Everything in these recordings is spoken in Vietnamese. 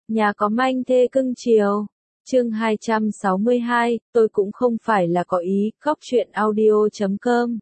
Nhà có manh thê cưng chiều. Chương 262, tôi cũng không phải là có ý, góc truyện audio.com.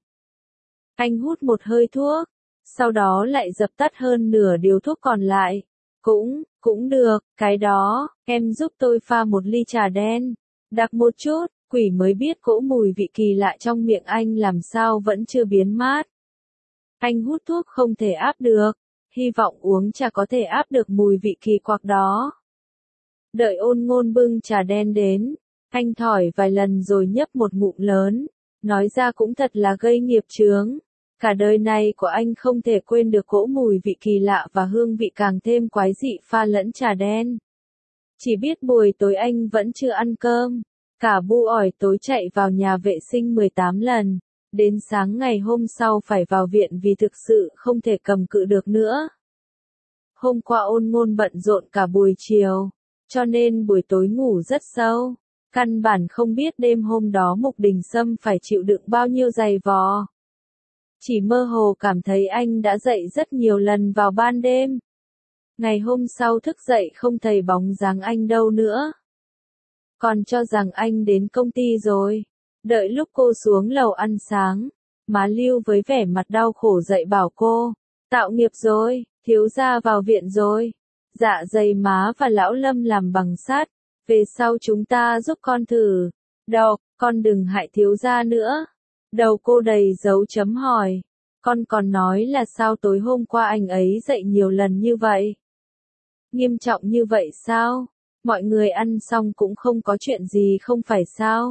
Anh hút một hơi thuốc, sau đó lại dập tắt hơn nửa điếu thuốc còn lại. Cũng được, cái đó, em giúp tôi pha một ly trà đen. Đặc một chút, quỷ mới biết cỗ mùi vị kỳ lạ trong miệng anh làm sao vẫn chưa biến mát. Anh hút thuốc không thể áp được, hy vọng uống trà có thể áp được mùi vị kỳ quặc đó. Đợi Ôn Ngôn bưng trà đen đến, anh thỏi vài lần rồi nhấp một ngụm lớn, nói ra cũng thật là gây nghiệp chướng. Cả đời này của anh không thể quên được cỗ mùi vị kỳ lạ và hương vị càng thêm quái dị pha lẫn trà đen. Chỉ biết buổi tối anh vẫn chưa ăn cơm, cả bu ỏi tối chạy vào nhà vệ sinh 18 lần, đến sáng ngày hôm sau phải vào viện vì thực sự không thể cầm cự được nữa. Hôm qua Ôn Ngôn bận rộn cả buổi chiều, cho nên buổi tối ngủ rất sâu, căn bản không biết đêm hôm đó Mục Đình Sâm phải chịu đựng bao nhiêu giày vò. Chỉ mơ hồ cảm thấy anh đã dậy rất nhiều lần vào ban đêm. Ngày hôm sau thức dậy không thấy bóng dáng anh đâu nữa. Còn cho rằng anh đến công ty rồi. Đợi lúc cô xuống lầu ăn sáng, má Lưu với vẻ mặt đau khổ dậy bảo cô, tạo nghiệp rồi, thiếu gia vào viện rồi. Dạ dày má và lão Lâm làm bằng sắt, về sau chúng ta giúp con thử. Đâu, con đừng hại thiếu gia nữa. Đầu cô đầy dấu chấm hỏi. Con còn nói là sao tối hôm qua anh ấy dậy nhiều lần như vậy? Nghiêm trọng như vậy sao? Mọi người ăn xong cũng không có chuyện gì không phải sao?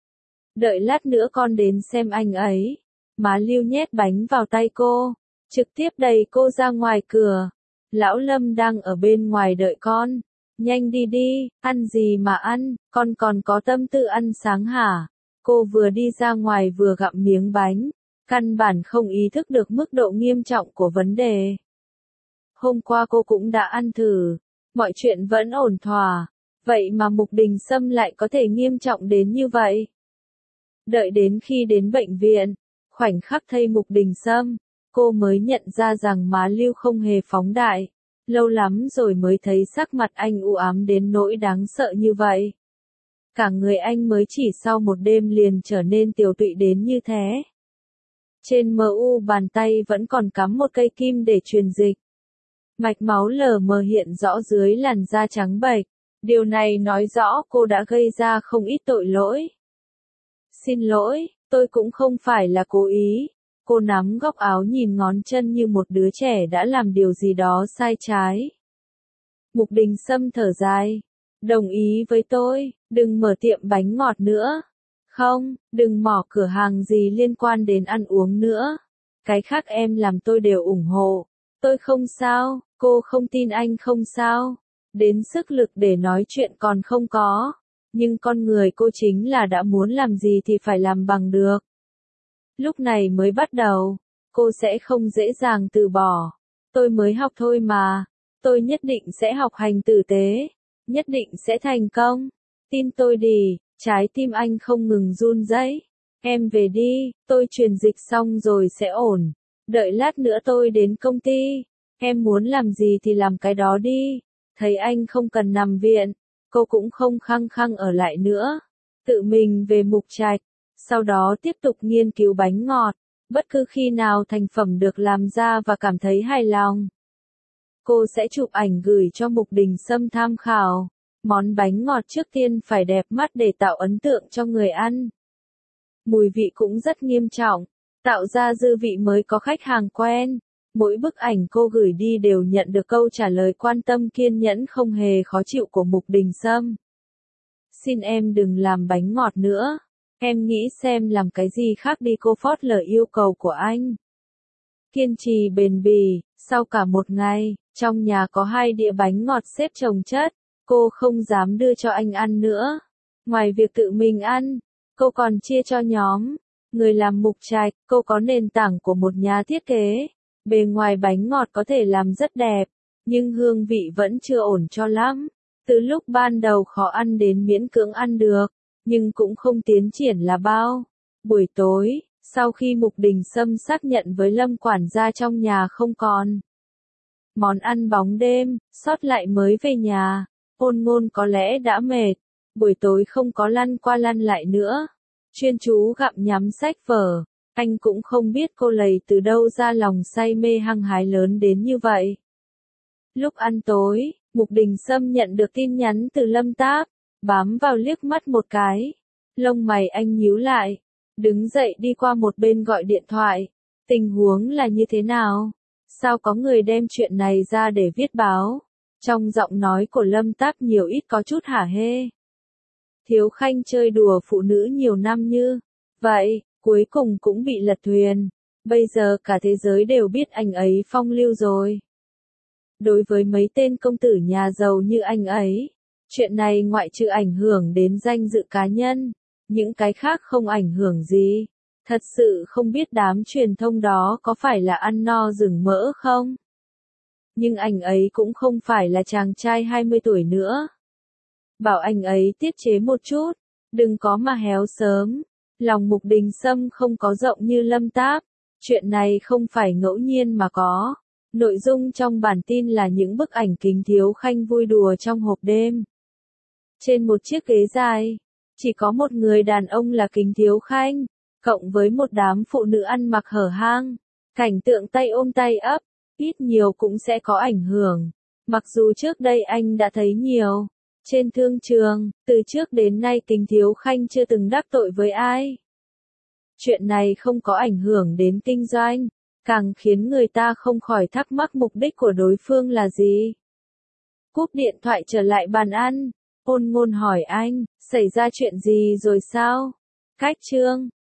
Đợi lát nữa con đến xem anh ấy. Má Lưu nhét bánh vào tay cô, trực tiếp đẩy cô ra ngoài cửa. Lão Lâm đang ở bên ngoài đợi con. Nhanh đi đi, ăn gì mà ăn, con còn có tâm tư ăn sáng hả? Cô vừa đi ra ngoài vừa gặm miếng bánh, căn bản không ý thức được mức độ nghiêm trọng của vấn đề. Hôm qua cô cũng đã ăn thử, mọi chuyện vẫn ổn thỏa, vậy mà Mục Đình Sâm lại có thể nghiêm trọng đến như vậy. Đợi đến khi đến bệnh viện, khoảnh khắc thấy Mục Đình Sâm, cô mới nhận ra rằng má Lưu không hề phóng đại, lâu lắm rồi mới thấy sắc mặt anh u ám đến nỗi đáng sợ như vậy. Cả người anh mới chỉ sau một đêm liền trở nên tiều tụy đến như thế. Trên mu bàn tay vẫn còn cắm một cây kim để truyền dịch. Mạch máu lờ mờ hiện rõ dưới làn da trắng bệch. Điều này nói rõ cô đã gây ra không ít tội lỗi. Xin lỗi, tôi cũng không phải là cố ý. Cô nắm góc áo nhìn ngón chân như một đứa trẻ đã làm điều gì đó sai trái. Mục Đình Sâm thở dài. Đồng ý với tôi, đừng mở tiệm bánh ngọt nữa. Không, đừng mở cửa hàng gì liên quan đến ăn uống nữa. Cái khác em làm tôi đều ủng hộ. Tôi không sao, cô không tin anh không sao. Đến sức lực để nói chuyện còn không có. Nhưng con người cô chính là đã muốn làm gì thì phải làm bằng được. Lúc này mới bắt đầu, cô sẽ không dễ dàng từ bỏ. Tôi mới học thôi mà. Tôi nhất định sẽ học hành tử tế. Nhất định sẽ thành công. Tin tôi đi, trái tim anh không ngừng run rẩy. Em về đi, tôi truyền dịch xong rồi sẽ ổn. Đợi lát nữa tôi đến công ty. Em muốn làm gì thì làm cái đó đi. Thấy anh không cần nằm viện, cô cũng không khăng khăng ở lại nữa. Tự mình về Mục Trạch, sau đó tiếp tục nghiên cứu bánh ngọt. Bất cứ khi nào thành phẩm được làm ra và cảm thấy hài lòng, cô sẽ chụp ảnh gửi cho Mục Đình Sâm tham khảo. Món bánh ngọt trước tiên phải đẹp mắt để tạo ấn tượng cho người ăn. Mùi vị cũng rất nghiêm trọng, tạo ra dư vị mới có khách hàng quen. Mỗi bức ảnh cô gửi đi đều nhận được câu trả lời quan tâm kiên nhẫn không hề khó chịu của Mục Đình Sâm. Xin em đừng làm bánh ngọt nữa. Em nghĩ xem làm cái gì khác đi, cô phớt lờ yêu cầu của anh. Kiên trì bền bỉ, sau cả một ngày, trong nhà có 2 đĩa bánh ngọt xếp chồng chất, cô không dám đưa cho anh ăn nữa. Ngoài việc tự mình ăn, cô còn chia cho nhóm người làm Mục Trạch. Cô có nền tảng của một nhà thiết kế. Bề ngoài bánh ngọt có thể làm rất đẹp, nhưng hương vị vẫn chưa ổn cho lắm. Từ lúc ban đầu khó ăn đến miễn cưỡng ăn được, nhưng cũng không tiến triển là bao. Buổi tối, sau khi Mục Đình Sâm xác nhận với Lâm quản gia trong nhà không còn món ăn bóng đêm, sót lại mới về nhà, Ôn Ngôn có lẽ đã mệt, buổi tối không có lăn qua lăn lại nữa. Chuyên chú gặm nhắm sách vở, anh cũng không biết cô lầy từ đâu ra lòng say mê hăng hái lớn đến như vậy. Lúc ăn tối, Mục Đình Sâm nhận được tin nhắn từ Lâm Táp, bám vào liếc mắt một cái. Lông mày anh nhíu lại, đứng dậy đi qua một bên gọi điện thoại. Tình huống là như thế nào? Sao có người đem chuyện này ra để viết báo? Trong giọng nói của Lâm Táp nhiều ít có chút hả hê. Thiếu Khanh chơi đùa phụ nữ nhiều năm như vậy, cuối cùng cũng bị lật thuyền. Bây giờ cả thế giới đều biết anh ấy phong lưu rồi. Đối với mấy tên công tử nhà giàu như anh ấy, chuyện này ngoại trừ ảnh hưởng đến danh dự cá nhân, những cái khác không ảnh hưởng gì. Thật sự không biết đám truyền thông đó có phải là ăn no rừng mỡ không? Nhưng anh ấy cũng không phải là chàng trai 20 tuổi nữa. Bảo anh ấy tiết chế một chút, đừng có mà héo sớm. Lòng Mục Đình Sâm không có rộng như Lâm Táp, chuyện này không phải ngẫu nhiên mà có. Nội dung trong bản tin là những bức ảnh Kính Thiếu Khanh vui đùa trong hộp đêm. Trên một chiếc ghế dài, chỉ có một người đàn ông là Kính Thiếu Khanh, cộng với một đám phụ nữ ăn mặc hở hang. Cảnh tượng tay ôm tay ấp, ít nhiều cũng sẽ có ảnh hưởng. Mặc dù trước đây anh đã thấy nhiều. Trên thương trường, từ trước đến nay Kính Thiếu Khanh chưa từng đắc tội với ai. Chuyện này không có ảnh hưởng đến kinh doanh, càng khiến người ta không khỏi thắc mắc mục đích của đối phương là gì. Cúp điện thoại trở lại bàn ăn, Ôn Ngôn hỏi anh, xảy ra chuyện gì rồi sao? Cách Trương,